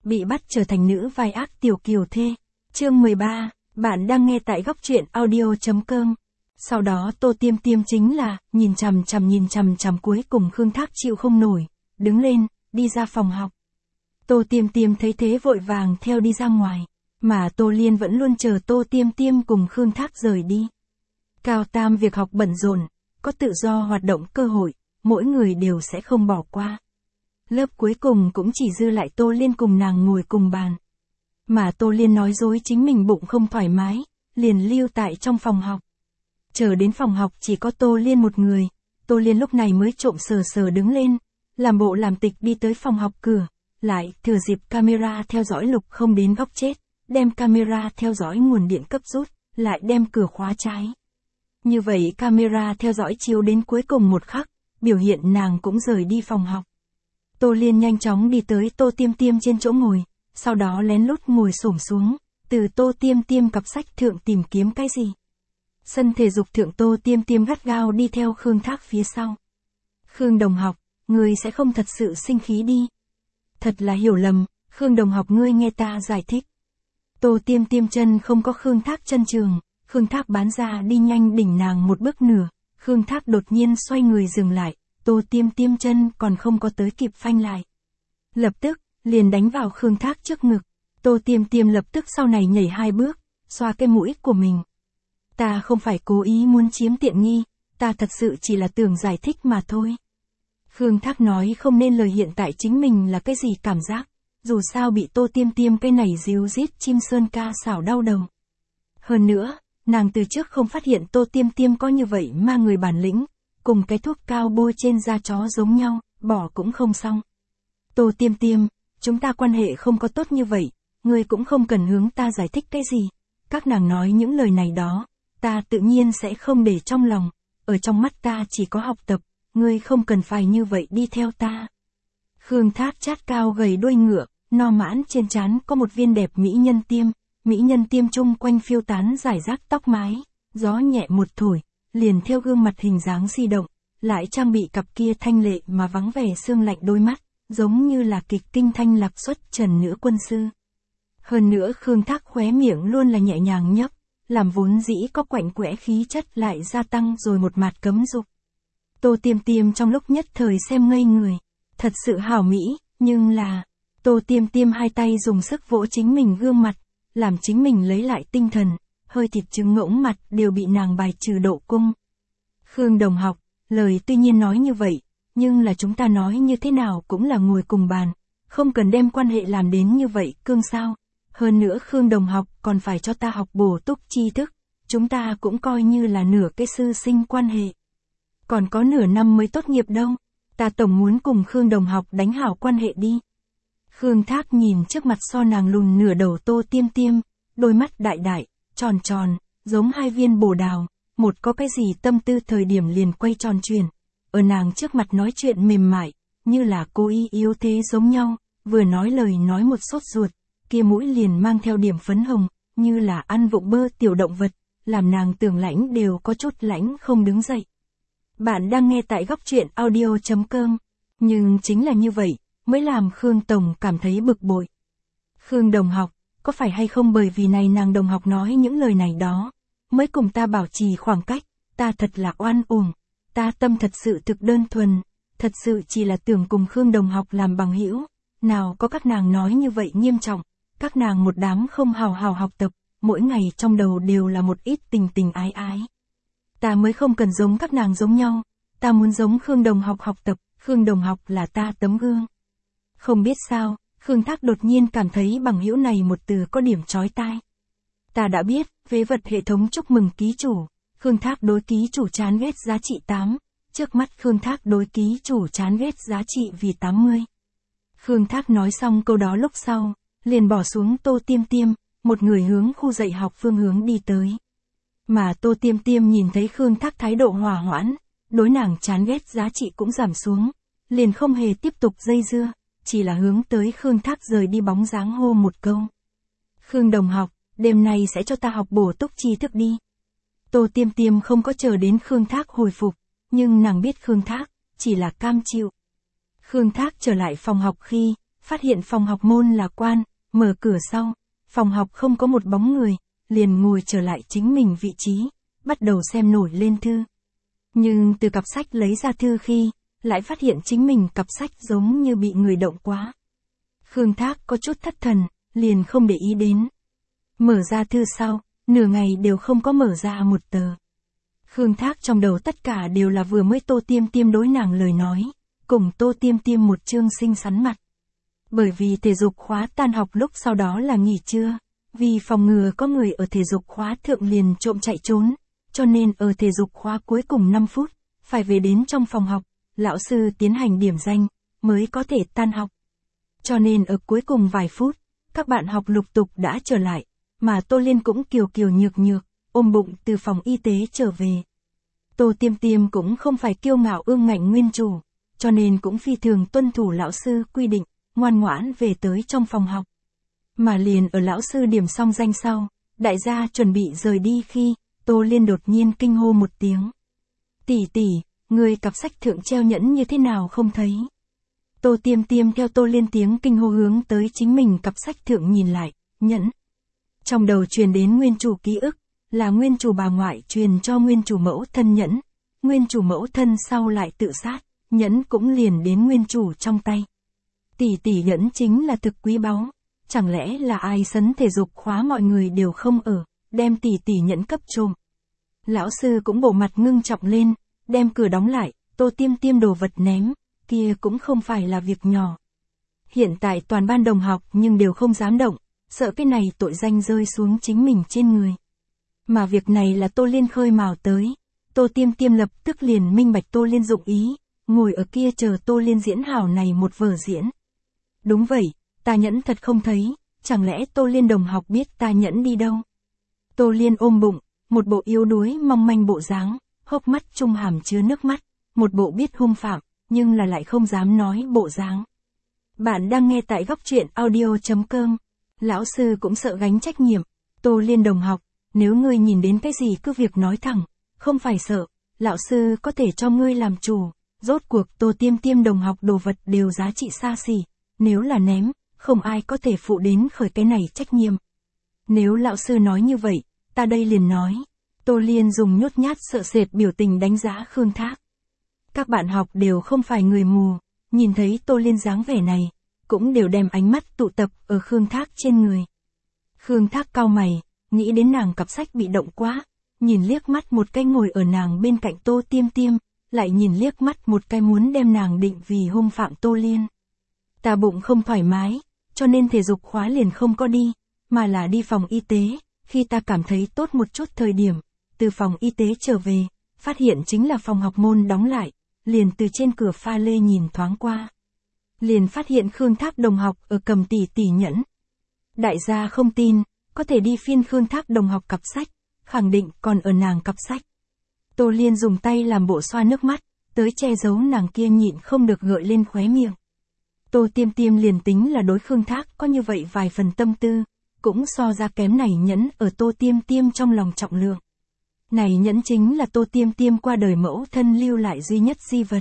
Bị bắt trở thành nữ vai ác tiểu kiều thê. Chương 13, bạn đang nghe tại góc truyện audio.com. Sau đó Tô Tiêm Tiêm chính là, nhìn chằm chằm cuối cùng Khương Thác chịu không nổi, đứng lên, đi ra phòng học. Tô Tiêm Tiêm thấy thế vội vàng theo đi ra ngoài, mà Tô Liên vẫn luôn chờ Tô Tiêm Tiêm cùng Khương Thác rời đi. Cao tam việc học bận rộn, có tự do hoạt động cơ hội, mỗi người đều sẽ không bỏ qua. Lớp cuối cùng cũng chỉ dư lại Tô Liên cùng nàng ngồi cùng bàn. Mà Tô Liên nói dối chính mình bụng không thoải mái, liền lưu tại trong phòng học. Chờ đến phòng học chỉ có Tô Liên một người, Tô Liên lúc này mới trộm sờ đứng lên, làm bộ làm tịch đi tới phòng học cửa, lại thừa dịp camera theo dõi Lục không đến góc chết, đem camera theo dõi nguồn điện cấp rút, lại đem cửa khóa trái. Như vậy camera theo dõi chiếu đến cuối cùng một khắc, biểu hiện nàng cũng rời đi phòng học. Tô Liên nhanh chóng đi tới Tô Tiêm Tiêm trên chỗ ngồi, sau đó lén lút ngồi xổm xuống, từ Tô Tiêm Tiêm cặp sách thượng tìm kiếm cái gì. Sân thể dục thượng Tô Tiêm Tiêm gắt gao đi theo Khương Thác phía sau. Khương đồng học, ngươi sẽ không thật sự sinh khí đi. Thật là hiểu lầm, Khương đồng học ngươi nghe ta giải thích. Tô Tiêm Tiêm chân không có Khương Thác chân trường, Khương Thác bán ra đi nhanh đỉnh nàng một bước nửa, Khương Thác đột nhiên xoay người dừng lại, Tô Tiêm Tiêm chân còn không có tới kịp phanh lại. Lập tức, liền đánh vào Khương Thác trước ngực, Tô Tiêm Tiêm lập tức sau này nhảy 2 bước, xoa cái mũi của mình. Ta không phải cố ý muốn chiếm tiện nghi, ta thật sự chỉ là tưởng giải thích mà thôi. Khương Thác nói không nên lời hiện tại chính mình là cái gì cảm giác, dù sao bị Tô Tiêm Tiêm cái này díu dít chim sơn ca xảo đau đầu. Hơn nữa, nàng từ trước không phát hiện Tô Tiêm Tiêm có như vậy mà người bản lĩnh, cùng cái thuốc cao bôi trên da chó giống nhau, bỏ cũng không xong. Tô Tiêm Tiêm, chúng ta quan hệ không có tốt như vậy, ngươi cũng không cần hướng ta giải thích cái gì. Các nàng nói những lời này đó, ta tự nhiên sẽ không để trong lòng, ở trong mắt ta chỉ có học tập, ngươi không cần phải như vậy đi theo ta. Khương Thác chát cao gầy đuôi ngựa, no mãn trên trán có một viên đẹp mỹ nhân tiêm chung quanh phiêu tán rải rác tóc mái, gió nhẹ một thổi, liền theo gương mặt hình dáng di động, lại trang bị cặp kia thanh lệ mà vắng vẻ xương lạnh đôi mắt, giống như là kịch tinh thanh lạc xuất trần nữ quân sư. Hơn nữa Khương Thác khóe miệng luôn là nhẹ nhàng nhấp, làm vốn dĩ có quạnh quẽ khí chất lại gia tăng rồi một mạt cấm dục. Tô Tiêm Tiêm trong lúc nhất thời xem ngây người, thật sự hảo mỹ, nhưng là, Tô Tiêm Tiêm hai tay dùng sức vỗ chính mình gương mặt, làm chính mình lấy lại tinh thần, hơi thịt trứng ngỗng mặt đều bị nàng bài trừ độ cung. Khương đồng học, lời tuy nhiên nói như vậy, nhưng là chúng ta nói như thế nào cũng là ngồi cùng bàn, không cần đem quan hệ làm đến như vậy cương sao. Hơn nữa Khương đồng học còn phải cho ta học bổ túc tri thức, chúng ta cũng coi như là nửa cái sư sinh quan hệ. Còn có nửa năm mới tốt nghiệp đâu, ta tổng muốn cùng Khương đồng học đánh hảo quan hệ đi. Khương Thác nhìn trước mặt so nàng lùn nửa đầu Tô Tiêm Tiêm, đôi mắt đại, tròn, giống hai viên bồ đào, một có cái gì tâm tư thời điểm liền quay tròn chuyển. Ở nàng trước mặt nói chuyện mềm mại, như là cô y yếu thế giống nhau, vừa nói lời nói một sốt ruột, kia mũi liền mang theo điểm phấn hồng, như là ăn vụng bơ tiểu động vật, làm nàng tưởng lãnh đều có chút lãnh không đứng dậy. Bạn đang nghe tại góc truyện audio.com, nhưng chính là như vậy, mới làm Khương Tổng cảm thấy bực bội. Khương đồng học, có phải hay không bởi vì này nàng đồng học nói những lời này đó, mới cùng ta bảo trì khoảng cách, ta thật là oan uổng, ta tâm thật sự thực đơn thuần, thật sự chỉ là tưởng cùng Khương đồng học làm bằng hữu, nào có các nàng nói như vậy nghiêm trọng, các nàng một đám không hào hào học tập, mỗi ngày trong đầu đều là một ít tình ái. Ta mới không cần giống các nàng giống nhau, ta muốn giống Khương đồng học học tập, Khương đồng học là ta tấm gương. Không biết sao, Khương Thác đột nhiên cảm thấy bằng hữu này một từ có điểm chói tai. Ta đã biết, vế vật hệ thống chúc mừng ký chủ, Khương Thác đối ký chủ chán ghét giá trị 8, trước mắt Khương Thác đối ký chủ chán ghét giá trị vì 80. Khương Thác nói xong câu đó lúc sau, liền bỏ xuống Tô Tiêm Tiêm, một người hướng khu dạy học phương hướng đi tới. Mà Tô Tiêm Tiêm nhìn thấy Khương Thác thái độ hòa hoãn, đối nàng chán ghét giá trị cũng giảm xuống, liền không hề tiếp tục dây dưa, chỉ là hướng tới Khương Thác rời đi bóng dáng hô một câu. Khương đồng học, đêm nay sẽ cho ta học bổ túc tri thức đi. Tô Tiêm Tiêm không có chờ đến Khương Thác hồi phục, nhưng nàng biết Khương Thác chỉ là cam chịu. Khương Thác trở lại phòng học khi, phát hiện phòng học môn là quan, mở cửa sau, phòng học không có một bóng người, liền ngồi trở lại chính mình vị trí, bắt đầu xem nổi lên thư. Nhưng từ cặp sách lấy ra thư khi, lại phát hiện chính mình cặp sách giống như bị người động quá. Khương Thác có chút thất thần, liền không để ý đến. Mở ra thư sau, nửa ngày đều không có mở ra một tờ. Khương Thác trong đầu tất cả đều là vừa mới Tô Tiêm Tiêm đối nàng lời nói, cùng Tô Tiêm Tiêm một chương xinh xắn mặt. Bởi vì thể dục khóa tan học lúc sau đó là nghỉ trưa, vì phòng ngừa có người ở thể dục khóa thượng liền trộm chạy trốn, cho nên ở thể dục khóa cuối cùng 5 phút, phải về đến trong phòng học, lão sư tiến hành điểm danh, mới có thể tan học. Cho nên ở cuối cùng vài phút, các bạn học lục tục đã trở lại, mà Tô Liên cũng kiều kiều nhược nhược, ôm bụng từ phòng y tế trở về. Tô Tiêm Tiêm cũng không phải kiêu ngạo ương ngạnh nguyên chủ, cho nên cũng phi thường tuân thủ lão sư quy định, ngoan ngoãn về tới trong phòng học. Mà liền ở lão sư điểm xong danh sau, đại gia chuẩn bị rời đi khi, Tô Liên đột nhiên kinh hô một tiếng. Tỷ tỷ, người cặp sách thượng treo nhẫn như thế nào không thấy? Tô Tiêm Tiêm theo Tô Liên tiếng kinh hô hướng tới chính mình cặp sách thượng nhìn lại, nhẫn. Trong đầu truyền đến nguyên chủ ký ức, là nguyên chủ bà ngoại truyền cho nguyên chủ mẫu thân nhẫn. Nguyên chủ mẫu thân sau lại tự sát, nhẫn cũng liền đến nguyên chủ trong tay. Tỷ tỷ nhẫn chính là thực quý báu. Chẳng lẽ là ai sấn thể dục khóa mọi người đều không ở, đem tỷ tỷ nhẫn cấp trộm. Lão sư cũng bộ mặt ngưng trọng lên, đem cửa đóng lại, Tô Tiêm Tiêm đồ vật ném, kia cũng không phải là việc nhỏ. Hiện tại toàn ban đồng học nhưng đều không dám động, sợ cái này tội danh rơi xuống chính mình trên người. Mà việc này là Tô Liên khơi mào tới, Tô Tiêm Tiêm lập tức liền minh bạch Tô Liên dụng ý, ngồi ở kia chờ Tô Liên diễn hảo này một vở diễn. Đúng vậy, ta nhẫn thật không thấy, chẳng lẽ Tô Liên đồng học biết ta nhẫn đi đâu? Tô Liên ôm bụng, một bộ yếu đuối mong manh bộ dáng, hốc mắt trung hàm chứa nước mắt, một bộ biết hung phạm, nhưng là lại không dám nói bộ dáng. Bạn đang nghe tại góc truyện audio.com. Lão sư cũng sợ gánh trách nhiệm. Tô Liên đồng học, nếu ngươi nhìn đến cái gì cứ việc nói thẳng, không phải sợ, lão sư có thể cho ngươi làm chủ. Rốt cuộc Tô Tiêm Tiêm đồng học đồ vật đều giá trị xa xỉ, nếu là ném, không ai có thể phụ đến khởi cái này trách nhiệm. Nếu lão sư nói như vậy, ta đây liền nói. Tô Liên dùng nhút nhát sợ sệt biểu tình đánh giá Khương Thác. Các bạn học đều không phải người mù, nhìn thấy Tô Liên dáng vẻ này, cũng đều đem ánh mắt tụ tập ở Khương Thác trên người. Khương Thác cau mày, nghĩ đến nàng cặp sách bị động quá, nhìn liếc mắt một cái ngồi ở nàng bên cạnh Tô Tiêm Tiêm, lại nhìn liếc mắt một cái muốn đem nàng định vì hung phạm Tô Liên. Ta bụng không thoải mái, cho nên thể dục khóa liền không có đi, mà là đi phòng y tế, khi ta cảm thấy tốt một chút thời điểm, từ phòng y tế trở về, phát hiện chính là phòng học môn đóng lại, liền từ trên cửa pha lê nhìn thoáng qua. Liền phát hiện Khương Thác đồng học ở cầm tỷ tỷ nhẫn. Đại gia không tin, có thể đi phiên Khương Thác đồng học cặp sách, khẳng định còn ở nàng cặp sách. Tô Liên dùng tay làm bộ xoa nước mắt, tới che giấu nàng kia nhịn không được gợi lên khóe miệng. Tô Tiêm Tiêm liền tính là đối Khương Thác có như vậy vài phần tâm tư, cũng so ra kém này nhẫn ở Tô Tiêm Tiêm trong lòng trọng lượng. Này nhẫn chính là Tô Tiêm Tiêm qua đời mẫu thân lưu lại duy nhất di vật.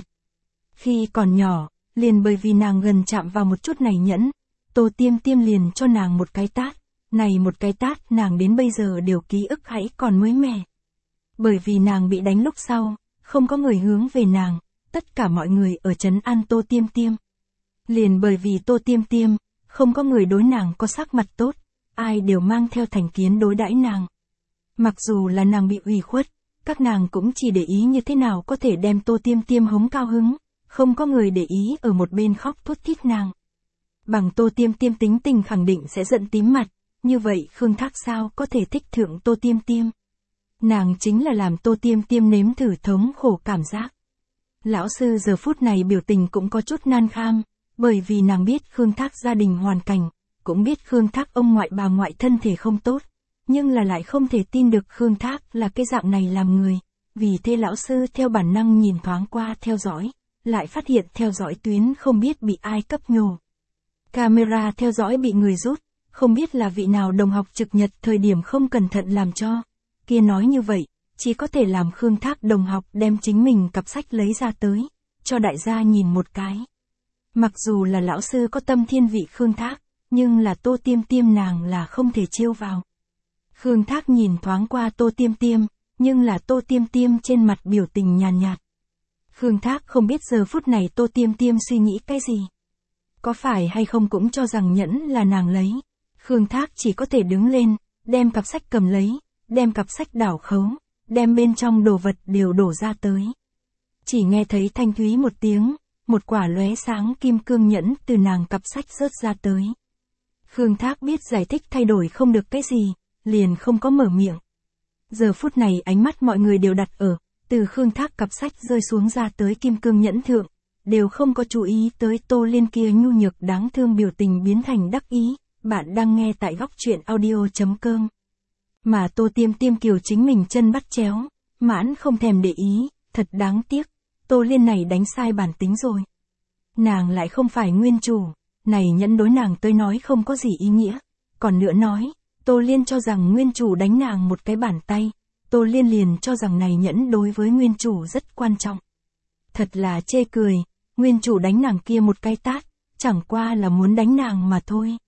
Khi còn nhỏ, liền bởi vì nàng gần chạm vào một chút này nhẫn, Tô Tiêm Tiêm liền cho nàng một cái tát, này một cái tát nàng đến bây giờ đều ký ức hãy còn mới mẻ. Bởi vì nàng bị đánh lúc sau, không có người hướng về nàng, tất cả mọi người ở trấn an Tô Tiêm Tiêm. Liền bởi vì Tô Tiêm Tiêm, không có người đối nàng có sắc mặt tốt, ai đều mang theo thành kiến đối đãi nàng. Mặc dù là nàng bị ủy khuất, các nàng cũng chỉ để ý như thế nào có thể đem Tô Tiêm Tiêm hống cao hứng, không có người để ý ở một bên khóc thút thít nàng. Bằng Tô Tiêm Tiêm tính tình khẳng định sẽ giận tím mặt, như vậy Khương Thác sao có thể thích thượng Tô Tiêm Tiêm. Nàng chính là làm Tô Tiêm Tiêm nếm thử thống khổ cảm giác. Lão sư giờ phút này biểu tình cũng có chút nan kham, bởi vì nàng biết Khương Thác gia đình hoàn cảnh, cũng biết Khương Thác ông ngoại bà ngoại thân thể không tốt, nhưng là lại không thể tin được Khương Thác là cái dạng này làm người, vì thế lão sư theo bản năng nhìn thoáng qua theo dõi, lại phát hiện theo dõi tuyến không biết bị ai cấp nhổ. Camera theo dõi bị người rút, không biết là vị nào đồng học trực nhật thời điểm không cẩn thận làm cho, kia nói như vậy, chỉ có thể làm Khương Thác đồng học đem chính mình cặp sách lấy ra tới, cho đại gia nhìn một cái. Mặc dù là lão sư có tâm thiên vị Khương Thác, nhưng là Tô Tiêm Tiêm nàng là không thể chiêu vào. Khương Thác nhìn thoáng qua Tô Tiêm Tiêm, nhưng là Tô Tiêm Tiêm trên mặt biểu tình nhàn nhạt. Khương Thác không biết giờ phút này Tô Tiêm Tiêm suy nghĩ cái gì. Có phải hay không cũng cho rằng nhẫn là nàng lấy. Khương Thác chỉ có thể đứng lên, đem cặp sách cầm lấy, đem cặp sách đảo khấu, đem bên trong đồ vật đều đổ ra tới. Chỉ nghe thấy thanh thúy một tiếng, một quả lóe sáng kim cương nhẫn từ nàng cặp sách rớt ra tới. Khương Thác biết giải thích thay đổi không được cái gì, liền không có mở miệng. Giờ phút này ánh mắt mọi người đều đặt ở, từ Khương Thác cặp sách rơi xuống ra tới kim cương nhẫn thượng, đều không có chú ý tới Tô Liên kia nhu nhược đáng thương biểu tình biến thành đắc ý. Bạn đang nghe tại góc truyện audio.com. Mà Tô Tiêm Tiêm kiều chính mình chân bắt chéo, mãn không thèm để ý, thật đáng tiếc, Tô Liên này đánh sai bản tính rồi. Nàng lại không phải nguyên chủ, này nhẫn đối nàng tới nói không có gì ý nghĩa. Còn nữa nói, Tô Liên cho rằng nguyên chủ đánh nàng một cái bàn tay, Tô Liên liền cho rằng này nhẫn đối với nguyên chủ rất quan trọng. Thật là chê cười, nguyên chủ đánh nàng kia một cái tát, chẳng qua là muốn đánh nàng mà thôi.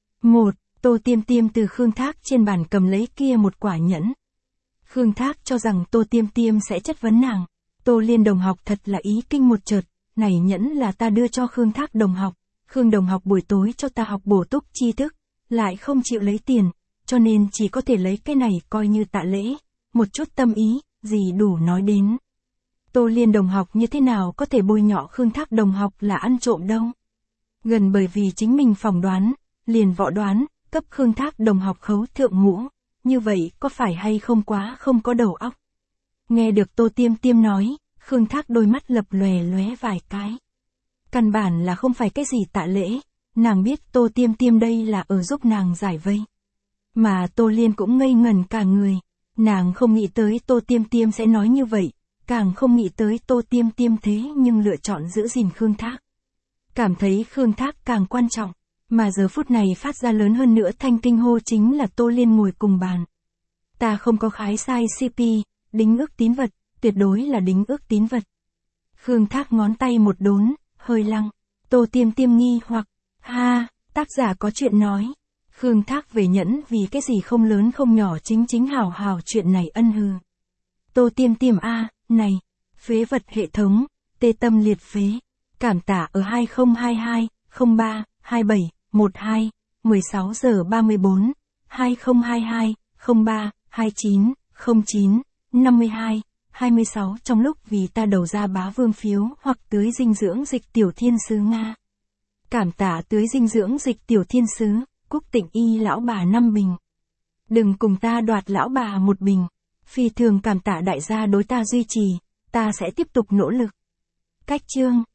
Tô Tiêm Tiêm từ Khương Thác trên bàn cầm lấy kia một quả nhẫn. Khương Thác cho rằng Tô Tiêm Tiêm sẽ chất vấn nàng. Tô Liên đồng học thật là ý kinh một chợt, này nhẫn là ta đưa cho Khương Thác đồng học. Khương đồng học buổi tối cho ta học bổ túc tri thức, lại không chịu lấy tiền, cho nên chỉ có thể lấy cái này coi như tạ lễ. Một chút tâm ý, gì đủ nói đến. Tô Liên đồng học như thế nào có thể bôi nhọ Khương Thác đồng học là ăn trộm đâu. Gần bởi vì chính mình phỏng đoán, liền võ đoán, cấp Khương Thác đồng học khấu thượng ngũ, như vậy có phải hay không quá không có đầu óc. Nghe được Tô Tiêm Tiêm nói, Khương Thác đôi mắt lập lòe lóe vài cái. Căn bản là không phải cái gì tạ lễ, nàng biết Tô Tiêm Tiêm đây là ở giúp nàng giải vây. Mà Tô Liên cũng ngây ngẩn cả người, nàng không nghĩ tới Tô Tiêm Tiêm sẽ nói như vậy, càng không nghĩ tới Tô Tiêm Tiêm thế nhưng lựa chọn giữ gìn Khương Thác. Cảm thấy Khương Thác càng quan trọng. Mà giờ phút này phát ra lớn hơn nữa thanh kinh hô chính là Tô Liên ngồi cùng bàn. Ta không có khái sai CP, đính ước tín vật, tuyệt đối là đính ước tín vật. Khương Thác ngón tay một đốn, hơi lăng. Tô Tiêm Tiêm nghi hoặc, tác giả có chuyện nói. Khương Thác về nhẫn vì cái gì không lớn không nhỏ chính hào hào chuyện này ân hư. Tô Tiêm Tiêm này, phế vật hệ thống, tê tâm liệt phế, cảm tả ở 2022, 03, 27. 12, 16 giờ 34, 2022, 03, 29, 09, 52, 26 trong lúc vì ta đầu ra bá vương phiếu hoặc tưới dinh dưỡng dịch tiểu thiên sứ Nga. Cảm tạ tưới dinh dưỡng dịch tiểu thiên sứ, Cúc Tịnh Y lão bà 5 bình. Đừng cùng ta đoạt lão bà 1 bình. Phi thường cảm tạ đại gia đối ta duy trì, ta sẽ tiếp tục nỗ lực. Cách chương